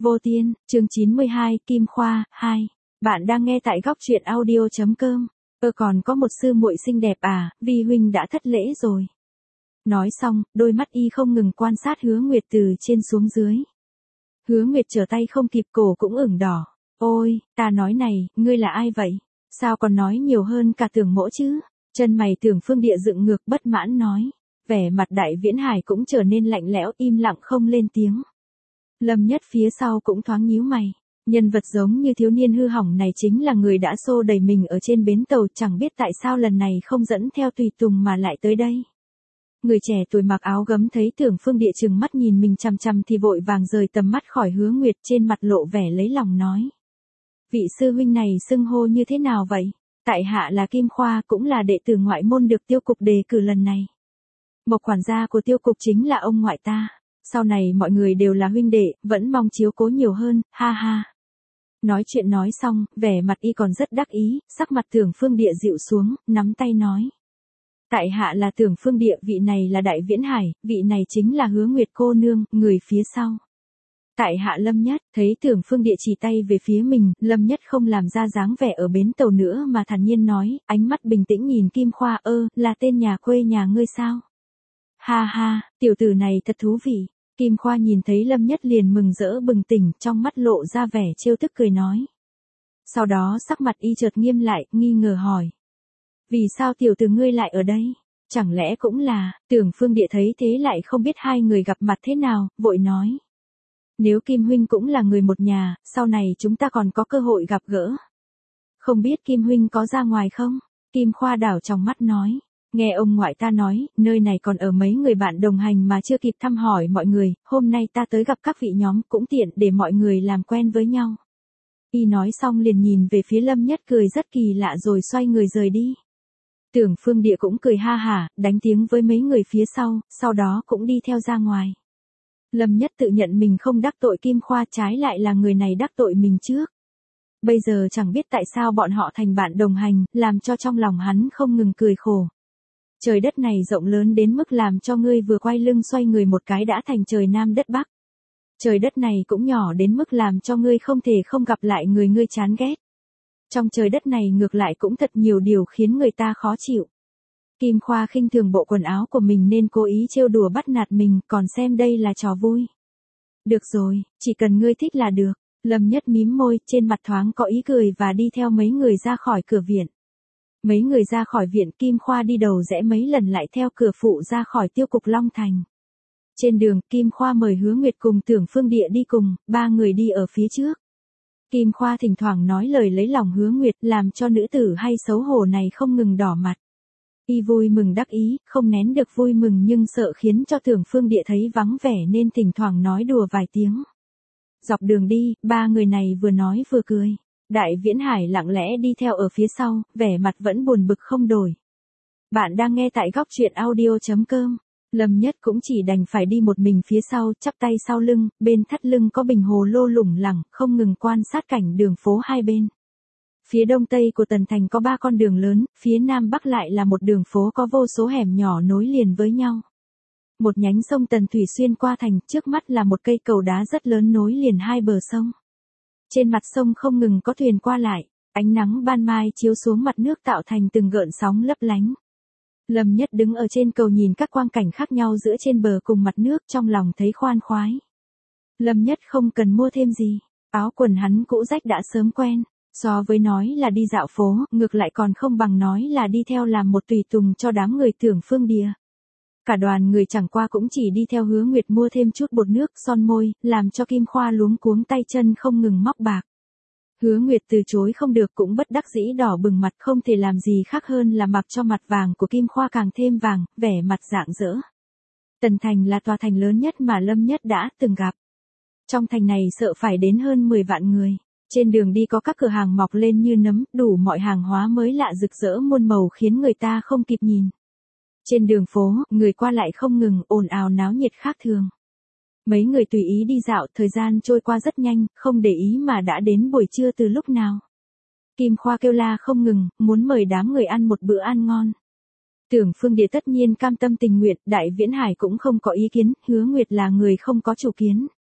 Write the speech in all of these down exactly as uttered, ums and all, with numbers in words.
Vô Tiên, chương chín mươi hai, Kim Khoa, hai. Bạn đang nghe tại góc truyện audio chấm com. Ơ còn có một sư muội xinh đẹp à, Vi huynh đã thất lễ rồi. Nói xong, đôi mắt y không ngừng quan sát Hứa Nguyệt từ trên xuống dưới. Hứa Nguyệt trở tay không kịp, cổ cũng ửng đỏ. Ôi, ta nói này, ngươi là ai vậy? Sao còn nói nhiều hơn cả Tưởng Mỗ chứ? Chân mày Tưởng Phương Địa dựng ngược bất mãn nói. Vẻ mặt Đại Viễn Hải cũng trở nên lạnh lẽo, im lặng không lên tiếng. Lâm Nhất phía sau cũng thoáng nhíu mày. Nhân vật giống như thiếu niên hư hỏng này chính là người đã xô đẩy mình ở trên bến tàu, chẳng biết tại sao lần này không dẫn theo tùy tùng mà lại tới đây. Người trẻ tuổi mặc áo gấm thấy Tưởng Phương Địa trừng mắt nhìn mình chằm chằm thì vội vàng rời tầm mắt khỏi Hứa Nguyệt, trên mặt lộ vẻ lấy lòng nói. Vị sư huynh này xưng hô như thế nào vậy? Tại hạ là Kim Khoa, cũng là đệ tử ngoại môn được Tiêu cục đề cử lần này. Mộc quản gia của Tiêu cục chính là ông ngoại ta. Sau này mọi người đều là huynh đệ, vẫn mong chiếu cố nhiều hơn, ha ha. Nói chuyện nói xong, vẻ mặt y còn rất đắc ý, sắc mặt Tưởng Phương Địa dịu xuống, nắm tay nói. Tại hạ là Tưởng Phương Địa, vị này là Đại Viễn Hải, vị này chính là Hứa Nguyệt cô nương, người phía sau. Tại hạ Lâm Nhất, thấy Tưởng Phương Địa chỉ tay về phía mình, Lâm Nhất không làm ra dáng vẻ ở bến tàu nữa mà thản nhiên nói, ánh mắt bình tĩnh nhìn Kim Khoa. Ơ, là tên nhà quê nhà ngươi sao? Ha ha, tiểu tử này thật thú vị. Kim Khoa nhìn thấy Lâm Nhất liền mừng rỡ bừng tỉnh, trong mắt lộ ra vẻ trêu tức cười nói. Sau đó sắc mặt y chợt nghiêm lại, nghi ngờ hỏi. Vì sao tiểu tử ngươi lại ở đây? Chẳng lẽ cũng là, Tưởng Phương Địa thấy thế lại không biết hai người gặp mặt thế nào, vội nói. Nếu Kim huynh cũng là người một nhà, sau này chúng ta còn có cơ hội gặp gỡ. Không biết Kim huynh có ra ngoài không? Kim Khoa đảo trong mắt nói. Nghe ông ngoại ta nói, nơi này còn ở mấy người bạn đồng hành mà chưa kịp thăm hỏi mọi người, hôm nay ta tới gặp các vị nhóm cũng tiện để mọi người làm quen với nhau. Y nói xong liền nhìn về phía Lâm Nhất cười rất kỳ lạ rồi xoay người rời đi. Tưởng Phương Địa cũng cười ha hả, đánh tiếng với mấy người phía sau, sau đó cũng đi theo ra ngoài. Lâm Nhất tự nhận mình không đắc tội Kim Khoa, trái lại là người này đắc tội mình trước. Bây giờ chẳng biết tại sao bọn họ thành bạn đồng hành, làm cho trong lòng hắn không ngừng cười khổ. Trời đất này rộng lớn đến mức làm cho ngươi vừa quay lưng xoay người một cái đã thành trời Nam đất Bắc. Trời đất này cũng nhỏ đến mức làm cho ngươi không thể không gặp lại người ngươi chán ghét. Trong trời đất này ngược lại cũng thật nhiều điều khiến người ta khó chịu. Kim Khoa khinh thường bộ quần áo của mình nên cố ý trêu đùa bắt nạt mình, còn xem đây là trò vui. Được rồi, chỉ cần ngươi thích là được. Lâm Nhất mím môi, trên mặt thoáng có ý cười và đi theo mấy người ra khỏi cửa viện. Mấy người ra khỏi viện, Kim Khoa đi đầu rẽ mấy lần lại theo cửa phụ ra khỏi Tiêu cục Long Thành. Trên đường, Kim Khoa mời Hứa Nguyệt cùng Tưởng Phương Địa đi cùng, ba người đi ở phía trước. Kim Khoa thỉnh thoảng nói lời lấy lòng Hứa Nguyệt, làm cho nữ tử hay xấu hổ này không ngừng đỏ mặt. Y vui mừng đắc ý, không nén được vui mừng nhưng sợ khiến cho Tưởng Phương Địa thấy vắng vẻ nên thỉnh thoảng nói đùa vài tiếng. Dọc đường đi, ba người này vừa nói vừa cười. Đại Viễn Hải lặng lẽ đi theo ở phía sau, vẻ mặt vẫn buồn bực không đổi. Bạn đang nghe tại góc truyện audio chấm com. Lâm Nhất cũng chỉ đành phải đi một mình phía sau, chắp tay sau lưng, bên thắt lưng có bình hồ lô lủng lẳng, không ngừng quan sát cảnh đường phố hai bên. Phía đông tây của Tần Thành có ba con đường lớn, phía nam bắc lại là một đường phố có vô số hẻm nhỏ nối liền với nhau. Một nhánh sông Tần Thủy xuyên qua thành, trước mắt là một cây cầu đá rất lớn nối liền hai bờ sông. Trên mặt sông không ngừng có thuyền qua lại, ánh nắng ban mai chiếu xuống mặt nước tạo thành từng gợn sóng lấp lánh. Lâm Nhất đứng ở trên cầu nhìn các quang cảnh khác nhau giữa trên bờ cùng mặt nước, trong lòng thấy khoan khoái. Lâm Nhất không cần mua thêm gì, áo quần hắn cũ rách đã sớm quen, so với nói là đi dạo phố, ngược lại còn không bằng nói là đi theo làm một tùy tùng cho đám người Tưởng Phương Địa. Cả đoàn người chẳng qua cũng chỉ đi theo Hứa Nguyệt mua thêm chút bột nước, son môi, làm cho Kim Khoa luống cuống tay chân không ngừng móc bạc. Hứa Nguyệt từ chối không được cũng bất đắc dĩ đỏ bừng mặt, không thể làm gì khác hơn là mặc cho mặt vàng của Kim Khoa càng thêm vàng, vẻ mặt rạng rỡ. Tần Thành là tòa thành lớn nhất mà Lâm Nhất đã từng gặp. Trong thành này sợ phải đến hơn mười vạn người. Trên đường đi có các cửa hàng mọc lên như nấm, đủ mọi hàng hóa mới lạ rực rỡ muôn màu khiến người ta không kịp nhìn. Trên đường phố, người qua lại không ngừng, ồn ào náo nhiệt khác thường. Mấy người tùy ý đi dạo, thời gian trôi qua rất nhanh, không để ý mà đã đến buổi trưa từ lúc nào. Kim Khoa kêu la không ngừng, muốn mời đám người ăn một bữa ăn ngon. Tưởng Phương Địa tất nhiên cam tâm tình nguyện, Đại Viễn Hải cũng không có ý kiến, Hứa Nguyệt là người không có chủ kiến.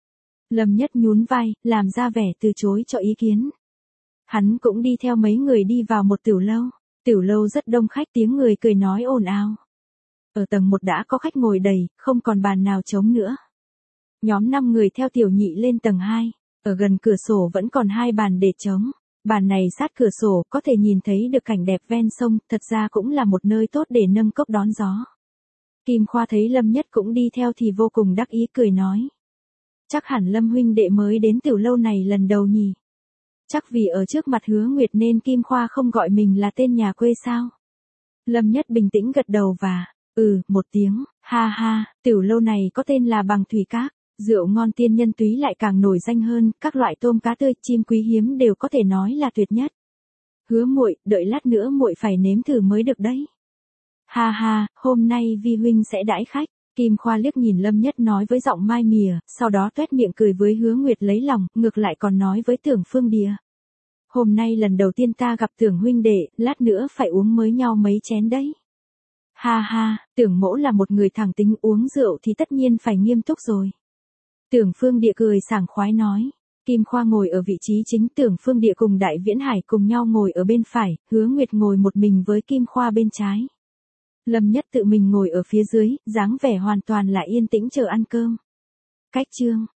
Lâm Nhất nhún vai, làm ra vẻ từ chối cho ý kiến. Hắn cũng đi theo mấy người đi vào một tiểu lâu. Tiểu lâu rất đông khách, tiếng người cười nói ồn ào. Ở tầng một đã có khách ngồi đầy, không còn bàn nào trống nữa. Nhóm năm người theo tiểu nhị lên tầng hai. Ở gần cửa sổ vẫn còn hai bàn để trống. Bàn này sát cửa sổ, có thể nhìn thấy được cảnh đẹp ven sông, thật ra cũng là một nơi tốt để nâng cốc đón gió. Kim Khoa thấy Lâm Nhất cũng đi theo thì vô cùng đắc ý cười nói. Chắc hẳn Lâm huynh đệ mới đến tiểu lâu này lần đầu nhỉ. Chắc vì ở trước mặt Hứa Nguyệt nên Kim Khoa không gọi mình là tên nhà quê sao. Lâm Nhất bình tĩnh gật đầu và, ừ, một tiếng, ha ha, tiểu lâu này có tên là Bằng Thủy Các. Rượu ngon tiên nhân túy lại càng nổi danh hơn, các loại tôm cá tươi, chim quý hiếm đều có thể nói là tuyệt nhất. Hứa muội, đợi lát nữa muội phải nếm thử mới được đấy. Ha ha, hôm nay Vi huynh sẽ đãi khách. Kim Khoa liếc nhìn Lâm Nhất nói với giọng mai mỉa, sau đó tuét miệng cười với Hứa Nguyệt lấy lòng, ngược lại còn nói với Tưởng Phương Đìa. Hôm nay lần đầu tiên ta gặp Tưởng huynh đệ, lát nữa phải uống mới nhau mấy chén đấy. Ha ha, Tưởng mỗ là một người thẳng tính, uống rượu thì tất nhiên phải nghiêm túc rồi. Tưởng Phương Địa cười sảng khoái nói. Kim Khoa ngồi ở vị trí chính, Tưởng Phương Địa cùng Đại Viễn Hải cùng nhau ngồi ở bên phải, Hứa Nguyệt ngồi một mình với Kim Khoa bên trái. Lâm Nhất tự mình ngồi ở phía dưới, dáng vẻ hoàn toàn là yên tĩnh chờ ăn cơm. Cách chương